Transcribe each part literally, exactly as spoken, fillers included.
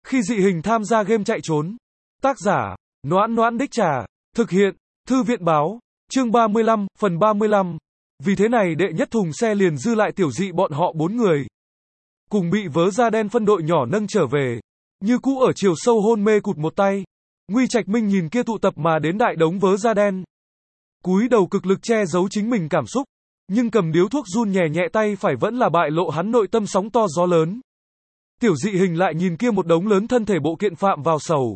Khi dị hình tham gia game chạy trốn. Tác giả, Noãn Noãn Đích Trà. Thực hiện, Thư viện báo. Chương ba mươi lăm, phần ba mươi lăm. Vì thế này đệ nhất thùng xe liền dư lại tiểu dị bọn họ bốn người. Cùng bị vớ da đen phân đội nhỏ nâng trở về. Như cũ ở chiều sâu hôn mê cụt một tay. Nguy Trạch Minh nhìn kia tụ tập mà đến đại đống vớ da đen. Cúi đầu cực lực che giấu chính mình cảm xúc. Nhưng cầm điếu thuốc run nhẹ nhẹ tay phải vẫn là bại lộ hắn nội tâm sóng to gió lớn. Tiểu dị hình lại nhìn kia một đống lớn thân thể bộ kiện phạm vào sầu.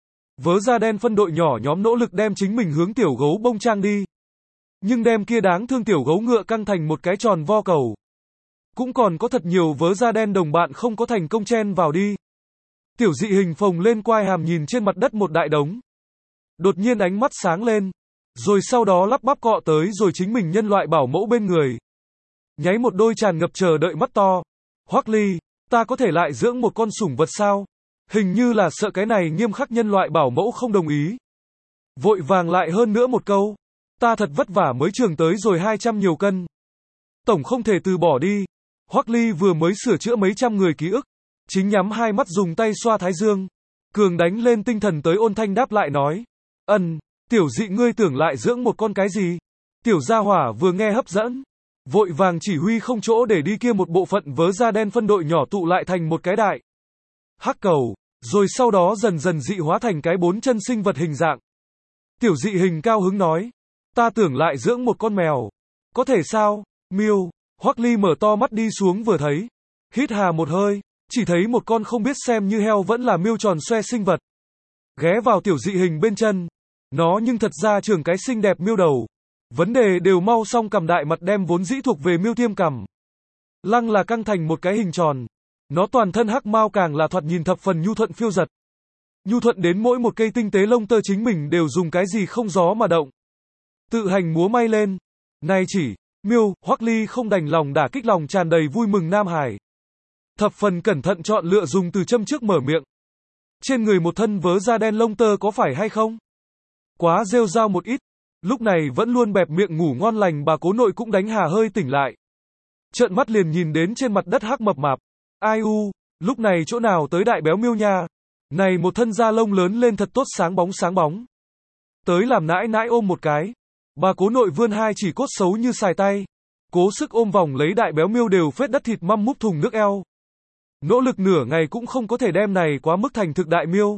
Vớ da đen phân đội nhỏ nhóm nỗ lực đem chính mình hướng tiểu gấu bông trang đi. Nhưng đem kia đáng thương tiểu gấu ngựa căng thành một cái tròn vo cầu. Cũng còn có thật nhiều vớ da đen đồng bạn không có thành công chen vào đi. Tiểu dị hình phồng lên quai hàm nhìn trên mặt đất một đại đống. Đột nhiên ánh mắt sáng lên. Rồi sau đó lắp bắp cọ tới rồi chính mình nhân loại bảo mẫu bên người. Nháy một đôi tràn ngập chờ đợi mắt to. Hoắc Ly, ta có thể lại dưỡng một con sủng vật sao? Hình như là sợ cái này nghiêm khắc nhân loại bảo mẫu không đồng ý. Vội vàng lại hơn nữa một câu. Ta thật vất vả mới trường tới rồi hai trăm nhiều cân. Tổng không thể từ bỏ đi. Hoắc Ly vừa mới sửa chữa mấy trăm người ký ức. Chính nhắm hai mắt dùng tay xoa thái dương. Cường đánh lên tinh thần tới ôn thanh đáp lại nói. Ân, tiểu dị ngươi tưởng lại dưỡng một con cái gì? Tiểu gia hỏa vừa nghe hấp dẫn. Vội vàng chỉ huy không chỗ để đi kia một bộ phận vớ da đen phân đội nhỏ tụ lại thành một cái đại hắc cầu. Rồi sau đó dần dần dị hóa thành cái bốn chân sinh vật hình dạng. Tiểu dị hình cao hứng nói. Ta tưởng lại dưỡng một con mèo. Có thể sao? Miêu. Hoắc Ly mở to mắt đi xuống vừa thấy. Hít hà một hơi. Chỉ thấy một con không biết xem như heo vẫn là miêu tròn xoe sinh vật. Ghé vào tiểu dị hình bên chân. Nó nhưng thật ra trường cái xinh đẹp miêu đầu. Vấn đề đều mau xong cầm đại mặt đem vốn dĩ thuộc về miêu tiêm cằm. Lăng là căng thành một cái hình tròn. Nó toàn thân hắc mao càng là thoạt nhìn thập phần nhu thuận phiêu giật. Nhu thuận đến mỗi một cây tinh tế lông tơ chính mình đều dùng cái gì không gió mà động. Tự hành múa may lên. Này chỉ, miêu, Hoắc Ly không đành lòng đả kích lòng tràn đầy vui mừng Nam Hải. Thập phần cẩn thận chọn lựa dùng từ châm trước mở miệng. Trên người một thân vớ da đen lông tơ có phải hay không? Quá rêu rao một ít. Lúc này vẫn luôn bẹp miệng ngủ ngon lành bà cố nội cũng đánh hà hơi tỉnh lại. Trợn mắt liền nhìn đến trên mặt đất hắc mập mạp. Ai u, lúc này chỗ nào tới đại béo miêu nha. Này một thân da lông lớn lên thật tốt sáng bóng sáng bóng. Tới làm nãi nãi ôm một cái. Bà cố nội vươn hai chỉ cốt xấu như xài tay. Cố sức ôm vòng lấy đại béo miêu đều phết đất thịt măm múp thùng nước eo. Nỗ lực nửa ngày cũng không có thể đem này quá mức thành thực đại miêu.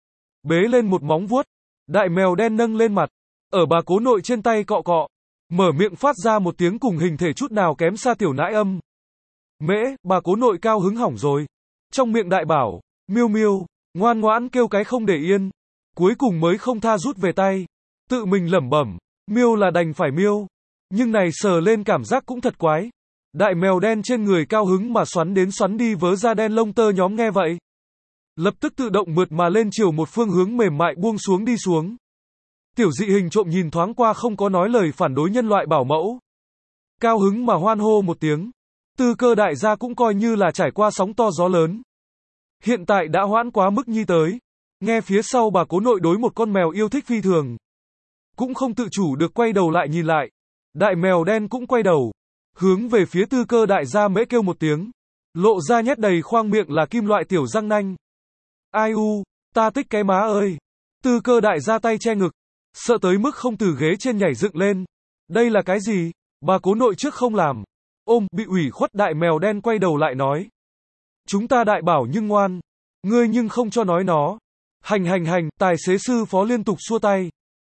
Bế lên một móng vuốt. Đại mèo đen nâng lên mặt. Ở bà cố nội trên tay cọ cọ. Mở miệng phát ra một tiếng cùng hình thể chút nào kém xa tiểu nãi âm. Mễ, bà cố nội cao hứng hỏng rồi. Trong miệng đại bảo, miêu miêu, ngoan ngoãn kêu cái không để yên. Cuối cùng mới không tha rút về tay. Tự mình lẩm bẩm, miêu là đành phải miêu. Nhưng này sờ lên cảm giác cũng thật quái. Đại mèo đen trên người cao hứng mà xoắn đến xoắn đi vớ da đen lông tơ nhóm nghe vậy. Lập tức tự động mượt mà lên chiều một phương hướng mềm mại buông xuống đi xuống. Tiểu dị hình trộm nhìn thoáng qua không có nói lời phản đối nhân loại bảo mẫu. Cao hứng mà hoan hô một tiếng. Tư cơ đại gia cũng coi như là trải qua sóng to gió lớn. Hiện tại đã hoãn quá mức nhi tới. Nghe phía sau bà cố nội đối một con mèo yêu thích phi thường. Cũng không tự chủ được quay đầu lại nhìn lại. Đại mèo đen cũng quay đầu. Hướng về phía tư cơ đại gia mễ kêu một tiếng. Lộ ra nhét đầy khoang miệng là kim loại tiểu răng nanh. Ai u, ta tích cái má ơi. Tư cơ đại gia tay che ngực. Sợ tới mức không từ ghế trên nhảy dựng lên. Đây là cái gì? Bà cố nội trước không làm. Ôm, bị ủy khuất đại mèo đen quay đầu lại nói. Chúng ta đại bảo nhưng ngoan. Ngươi nhưng không cho nói nó. Hành hành hành, tài xế sư phó liên tục xua tay.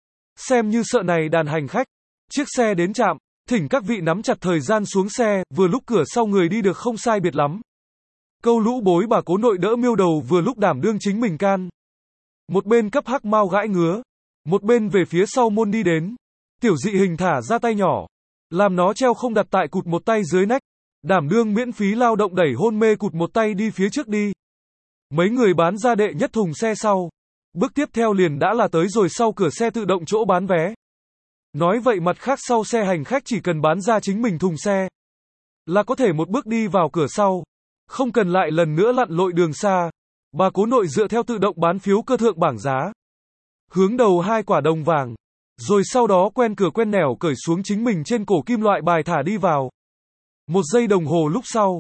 Xem như sợ này đàn hành khách. Chiếc xe đến trạm. Thỉnh các vị nắm chặt thời gian xuống xe, vừa lúc cửa sau người đi được không sai biệt lắm. Câu lũ bối bà cố nội đỡ miêu đầu vừa lúc đảm đương chính mình can. Một bên cấp hắc mau gãi ngứa. Một bên về phía sau môn đi đến. Tiểu dị hình thả ra tay nhỏ. Làm nó treo không đặt tại cụt một tay dưới nách. Đảm đương miễn phí lao động đẩy hôn mê cụt một tay đi phía trước đi. Mấy người bán ra đệ nhất thùng xe sau. Bước tiếp theo liền đã là tới rồi sau cửa xe tự động chỗ bán vé. Nói vậy mặt khác sau xe hành khách chỉ cần bán ra chính mình thùng xe. Là có thể một bước đi vào cửa sau. Không cần lại lần nữa lặn lội đường xa. Bà cố nội dựa theo tự động bán phiếu cơ thượng bảng giá. Hướng đầu hai quả đồng vàng. Rồi sau đó quen cửa quen nẻo cởi xuống chính mình trên cổ kim loại bài thả đi vào. Một giây đồng hồ lúc sau.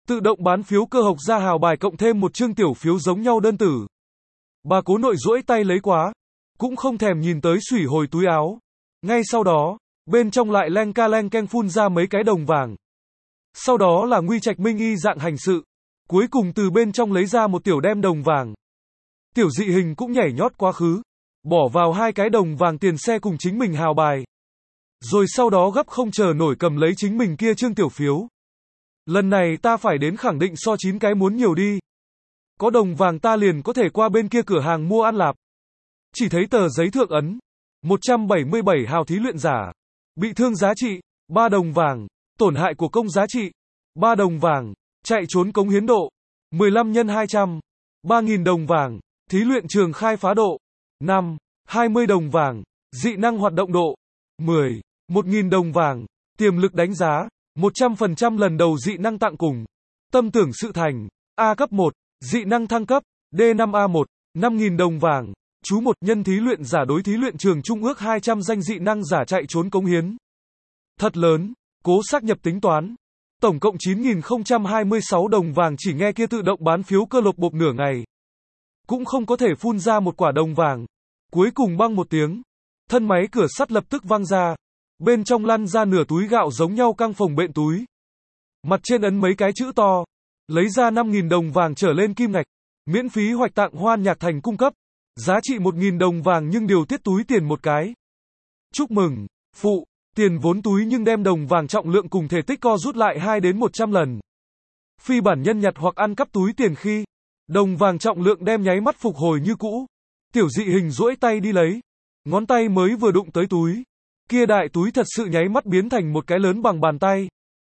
Tự động bán phiếu cơ học ra hào bài cộng thêm một chương tiểu phiếu giống nhau đơn tử. Bà cố nội duỗi tay lấy quá, cũng không thèm nhìn tới xủy hồi túi áo. Ngay sau đó, bên trong lại leng ca leng keng phun ra mấy cái đồng vàng. Sau đó là Nguy Trạch Minh y dạng hành sự. Cuối cùng từ bên trong lấy ra một tiểu đem đồng vàng. Tiểu dị hình cũng nhảy nhót quá khứ, bỏ vào hai cái đồng vàng tiền xe cùng chính mình hào bài. Rồi sau đó gấp không chờ nổi cầm lấy chính mình kia trương tiểu phiếu. Lần này ta phải đến khẳng định so chín cái muốn nhiều đi. Có đồng vàng ta liền có thể qua bên kia cửa hàng mua ăn lạp. Chỉ thấy tờ giấy thượng ấn. một trăm bảy mươi bảy hào thí luyện giả. Bị thương giá trị, ba đồng vàng. Tổn hại của công giá trị, ba đồng vàng. Chạy trốn cống hiến độ, mười lăm nhân hai trăm. ba nghìn đồng vàng. Thí luyện trường khai phá độ, năm. hai mươi đồng vàng. Dị năng hoạt động độ, mười. một nghìn đồng vàng. Tiềm lực đánh giá, một trăm phần trăm lần đầu dị năng tặng cùng. Tâm tưởng sự thành, A cấp một. Dị năng thăng cấp, D năm A một. năm nghìn đồng vàng. Chú một nhân thí luyện giả đối thí luyện trường trung ước hai trăm danh dị năng giả chạy trốn cống hiến. Thật lớn, cố xác nhập tính toán. Tổng cộng chín nghìn không trăm hai mươi sáu đồng vàng, chỉ nghe kia tự động bán phiếu cơ lộc bộp nửa ngày. Cũng không có thể phun ra một quả đồng vàng. Cuối cùng băng một tiếng. Thân máy cửa sắt lập tức văng ra. Bên trong lăn ra nửa túi gạo giống nhau căng phồng bện túi. Mặt trên ấn mấy cái chữ to. Lấy ra năm nghìn đồng vàng trở lên kim ngạch. Miễn phí hoạch tặng Hoan Nhạc Thành cung cấp. Giá trị một nghìn đồng vàng nhưng điều tiết túi tiền một cái. Chúc mừng, phụ. Tiền vốn túi nhưng đem đồng vàng trọng lượng cùng thể tích co rút lại hai đến một trăm lần. Phi bản nhân nhặt hoặc ăn cắp túi tiền khi đồng vàng trọng lượng đem nháy mắt phục hồi như cũ. Tiểu dị hình duỗi tay đi lấy. Ngón tay mới vừa đụng tới túi. Kia đại túi thật sự nháy mắt biến thành một cái lớn bằng bàn tay.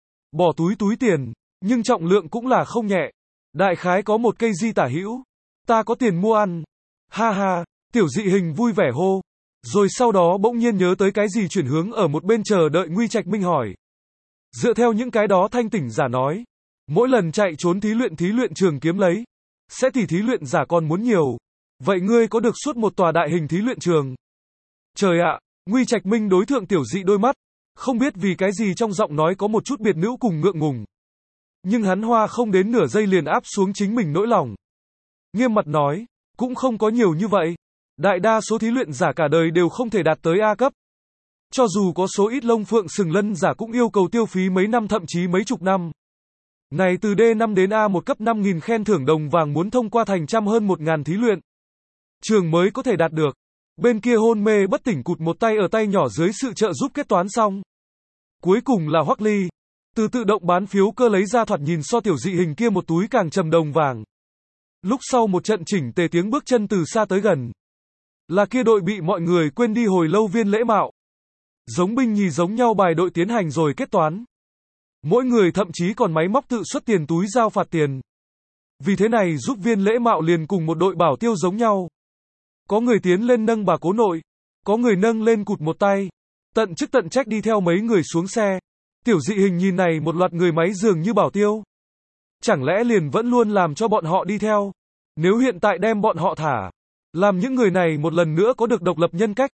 Bỏ túi túi tiền, nhưng trọng lượng cũng là không nhẹ. Đại khái có một cây di tả hữu. Ta có tiền mua ăn. Ha ha, tiểu dị hình vui vẻ hô. Rồi sau đó bỗng nhiên nhớ tới cái gì, chuyển hướng ở một bên chờ đợi Nguy Trạch Minh hỏi. Dựa theo những cái đó thanh tỉnh giả nói, mỗi lần chạy trốn thí luyện thí luyện trường kiếm lấy, sẽ tỷ thí luyện giả còn muốn nhiều. Vậy ngươi có được suốt một tòa đại hình thí luyện trường? Trời ạ, Nguy Trạch Minh đối thượng tiểu dị đôi mắt, không biết vì cái gì trong giọng nói có một chút biệt nữ cùng ngượng ngùng. Nhưng hắn hoa không đến nửa giây liền áp xuống chính mình nỗi lòng. Nghiêm mặt nói, cũng không có nhiều như vậy. Đại đa số thí luyện giả cả đời đều không thể đạt tới A cấp. Cho dù có số ít lông phượng sừng lân giả cũng yêu cầu tiêu phí mấy năm thậm chí mấy chục năm. Này từ D năm đến A một cấp năm nghìn khen thưởng đồng vàng muốn thông qua thành trăm hơn một ngàn thí luyện trường mới có thể đạt được. Bên kia hôn mê bất tỉnh cụt một tay ở tay nhỏ dưới sự trợ giúp kết toán xong. Cuối cùng là Hoắc Ly. Từ tự động bán phiếu cơ lấy ra thoạt nhìn so tiểu dị hình kia một túi càng trầm đồng vàng. Lúc sau một trận chỉnh tề tiếng bước chân từ xa tới gần. Là kia đội bị mọi người quên đi hồi lâu Viên Lễ Mạo. Giống binh nhì giống nhau bài đội tiến hành rồi kết toán. Mỗi người thậm chí còn máy móc tự xuất tiền túi giao phạt tiền. Vì thế này giúp Viên Lễ Mạo liền cùng một đội bảo tiêu giống nhau. Có người tiến lên nâng bà cố nội, có người nâng lên cụt một tay, tận chức tận trách đi theo mấy người xuống xe. Tiểu dị hình nhìn này một loạt người máy dường như bảo tiêu. Chẳng lẽ liền vẫn luôn làm cho bọn họ đi theo? Nếu hiện tại đem bọn họ thả, làm những người này một lần nữa có được độc lập nhân cách.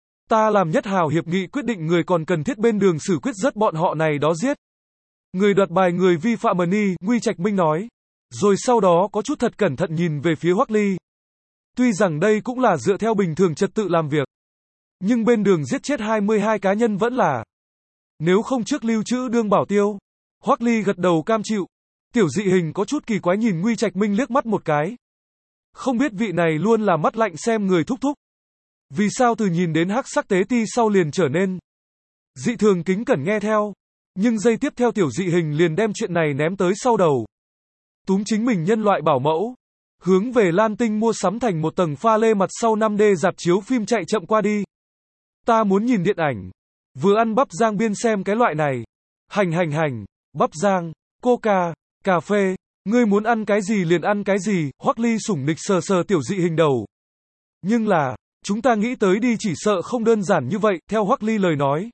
Ta làm nhất hào hiệp nghị quyết định người còn cần thiết bên đường xử quyết rất bọn họ này đó giết. Người đoạt bài người vi phạm Mani, Nguy Trạch Minh nói. Rồi sau đó có chút thật cẩn thận nhìn về phía Hoắc Ly. Tuy rằng đây cũng là dựa theo bình thường trật tự làm việc. Nhưng bên đường giết chết hai mươi hai cá nhân vẫn là. Nếu không trước lưu trữ đương bảo tiêu. Hoắc Ly gật đầu cam chịu. Tiểu dị hình có chút kỳ quái nhìn Nguy Trạch Minh liếc mắt một cái. Không biết vị này luôn là mắt lạnh xem người thúc thúc. Vì sao từ nhìn đến hắc sắc tế ti sau liền trở nên dị thường kính cẩn nghe theo. Nhưng giây tiếp theo tiểu dị hình liền đem chuyện này ném tới sau đầu. Túm chính mình nhân loại bảo mẫu. Hướng về Lan Tinh mua sắm thành một tầng pha lê mặt sau năm D dạp chiếu phim chạy chậm qua đi. Ta muốn nhìn điện ảnh. Vừa ăn bắp rang biên xem cái loại này. Hành hành hành, bắp rang, coca, cà phê. Ngươi muốn ăn cái gì liền ăn cái gì, Hoắc Ly sủng nịch sờ sờ tiểu dị hình đầu. Nhưng là, chúng ta nghĩ tới đi chỉ sợ không đơn giản như vậy, theo Hoắc Ly lời nói.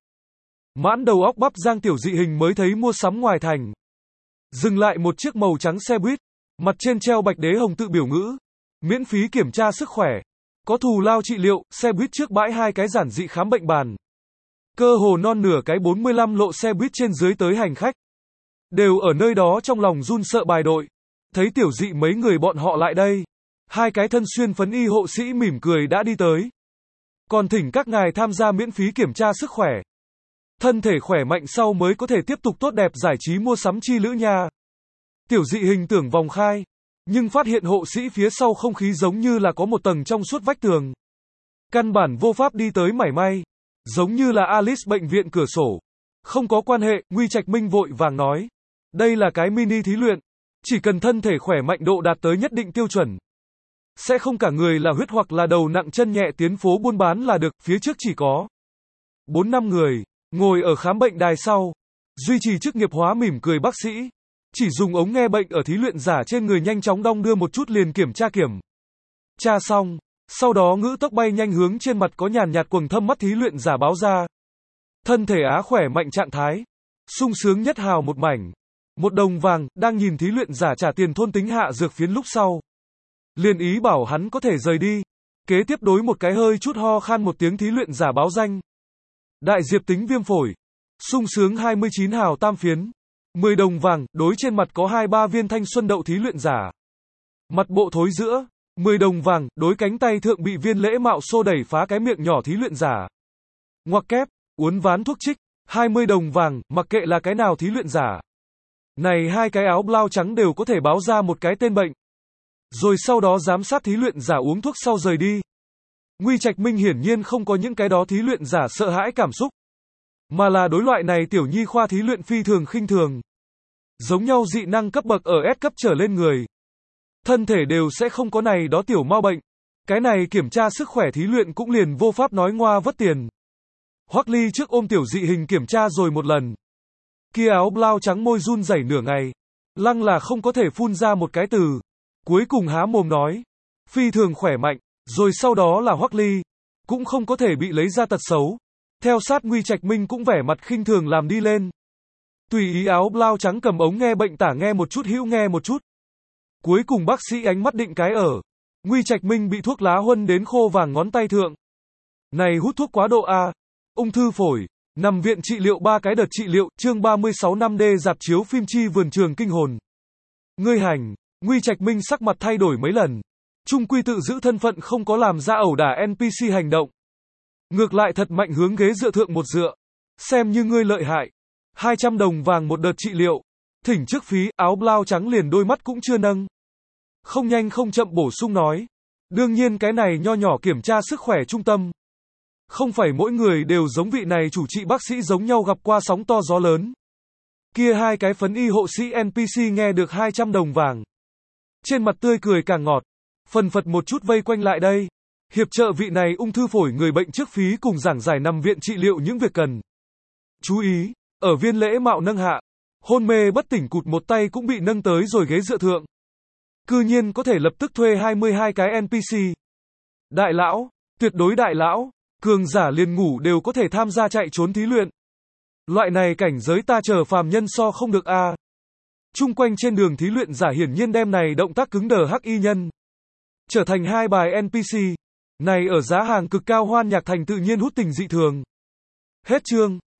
Mãn đầu óc bắp rang tiểu dị hình mới thấy mua sắm ngoài thành. Dừng lại một chiếc màu trắng xe buýt, mặt trên treo bạch đế hồng tự biểu ngữ. Miễn phí kiểm tra sức khỏe. Có thù lao trị liệu, xe buýt trước bãi hai cái giản dị khám bệnh bàn. Cơ hồ non nửa cái bốn mươi lăm lộ xe buýt trên dưới tới hành khách. đều ở nơi đó trong lòng run sợ bài đội. Thấy tiểu dị mấy người bọn họ lại đây. Hai cái thân xuyên phấn y hộ sĩ mỉm cười đã đi tới. Còn thỉnh các ngài tham gia miễn phí kiểm tra sức khỏe. Thân thể khỏe mạnh sau mới có thể tiếp tục tốt đẹp giải trí mua sắm chi lữ nha. Tiểu dị hình tưởng vòng khai. Nhưng phát hiện hộ sĩ phía sau không khí giống như là có một tầng trong suốt vách tường. Căn bản vô pháp đi tới mảy may. Giống như là Alice bệnh viện cửa sổ. Không có quan hệ, Nguy Trạch Minh vội vàng nói. Đây là cái mini thí luyện. Chỉ cần thân thể khỏe mạnh độ đạt tới nhất định tiêu chuẩn. Sẽ không cả người là huyết hoặc là đầu nặng chân nhẹ tiến phố buôn bán là được, phía trước chỉ có bốn năm người, ngồi ở khám bệnh đài sau. Duy trì chức nghiệp hóa mỉm cười bác sĩ. Chỉ dùng ống nghe bệnh ở thí luyện giả trên người nhanh chóng đong đưa một chút liền kiểm tra kiểm. Tra xong, sau đó ngữ tốc bay nhanh hướng trên mặt có nhàn nhạt quầng thâm mắt thí luyện giả báo ra. Thân thể á khỏe mạnh trạng thái. sung sướng nhất hào một mảnh. Một đồng vàng, đang nhìn thí luyện giả trả tiền thôn tính hạ dược phiến lúc sau. Liền ý bảo hắn có thể rời đi. Kế tiếp đối một cái hơi chút ho khan một tiếng thí luyện giả báo danh. Đại diệp tính viêm phổi. Sung sướng hai mươi chín hào tam phiến. mười đồng vàng, đối trên mặt có hai ba viên thanh xuân đậu thí luyện giả. Mặt bộ thối giữa. mười đồng vàng, đối cánh tay thượng bị viên lễ mạo xô đẩy phá cái miệng nhỏ thí luyện giả. Ngoặc kép, uốn ván thuốc trích. hai mươi đồng vàng, mặc kệ là cái nào thí luyện giả. Này hai cái áo blau trắng đều có thể báo ra một cái tên bệnh. Rồi sau đó giám sát thí luyện giả uống thuốc sau rời đi. Nguy Trạch Minh hiển nhiên không có những cái đó thí luyện giả sợ hãi cảm xúc. Mà là đối loại này tiểu nhi khoa thí luyện phi thường khinh thường. Giống nhau dị năng cấp bậc ở S cấp trở lên người. Thân thể đều sẽ không có này đó tiểu mau bệnh. Cái này kiểm tra sức khỏe thí luyện cũng liền vô pháp nói ngoa vất tiền. Hoắc Ly trước ôm tiểu dị hình kiểm tra rồi một lần. Kia áo blau trắng môi run rẩy nửa ngày. Lăng là không có thể phun ra một cái từ. Cuối cùng há mồm nói. Phi thường khỏe mạnh. Rồi sau đó là Hoắc Ly. Cũng không có thể bị lấy ra tật xấu. Theo sát Nguy Trạch Minh cũng vẻ mặt khinh thường làm đi lên. Tùy ý áo blau trắng cầm ống nghe bệnh tả nghe một chút hữu nghe một chút. Cuối cùng bác sĩ ánh mắt định cái ở. Nguy Trạch Minh bị thuốc lá huân đến khô vàng ngón tay thượng. Này hút thuốc quá độ a. Ung thư phổi. Nằm viện trị liệu ba cái đợt trị liệu, chương ba mươi sáu năm D dạp chiếu phim chi vườn trường kinh hồn. Ngươi hành, Nguy Trạch Minh sắc mặt thay đổi mấy lần. Trung quy tự giữ thân phận không có làm ra ẩu đả en pê xê hành động. Ngược lại thật mạnh hướng ghế dựa thượng một dựa. Xem như ngươi lợi hại. hai trăm đồng vàng một đợt trị liệu. Thỉnh trước phí, áo blau trắng liền đôi mắt cũng chưa nâng. Không nhanh không chậm bổ sung nói. Đương nhiên cái này nho nhỏ kiểm tra sức khỏe trung tâm. Không phải mỗi người đều giống vị này chủ trị bác sĩ giống nhau gặp qua sóng to gió lớn. Kia hai cái phấn y hộ sĩ en pê xê nghe được hai trăm đồng vàng. Trên mặt tươi cười càng ngọt. Phần phật một chút vây quanh lại đây. Hiệp trợ vị này ung thư phổi người bệnh trước phí cùng giảng giải nằm viện trị liệu những việc cần. Chú ý, ở viên lễ mạo nâng hạ. Hôn mê bất tỉnh cụt một tay cũng bị nâng tới rồi ghế dựa thượng. Cư nhiên có thể lập tức thuê hai mươi hai cái en pê xê. Đại lão, tuyệt đối đại lão. Cường giả liền ngủ đều có thể tham gia chạy trốn thí luyện. Loại này cảnh giới ta chờ phàm nhân so không được a. À. Trung quanh trên đường thí luyện giả hiển nhiên đem này động tác cứng đờ hắc y nhân. Trở thành hai bài en pê xê. Này ở giá hàng cực cao hoan nhạc thành tự nhiên hút tình dị thường. Hết chương.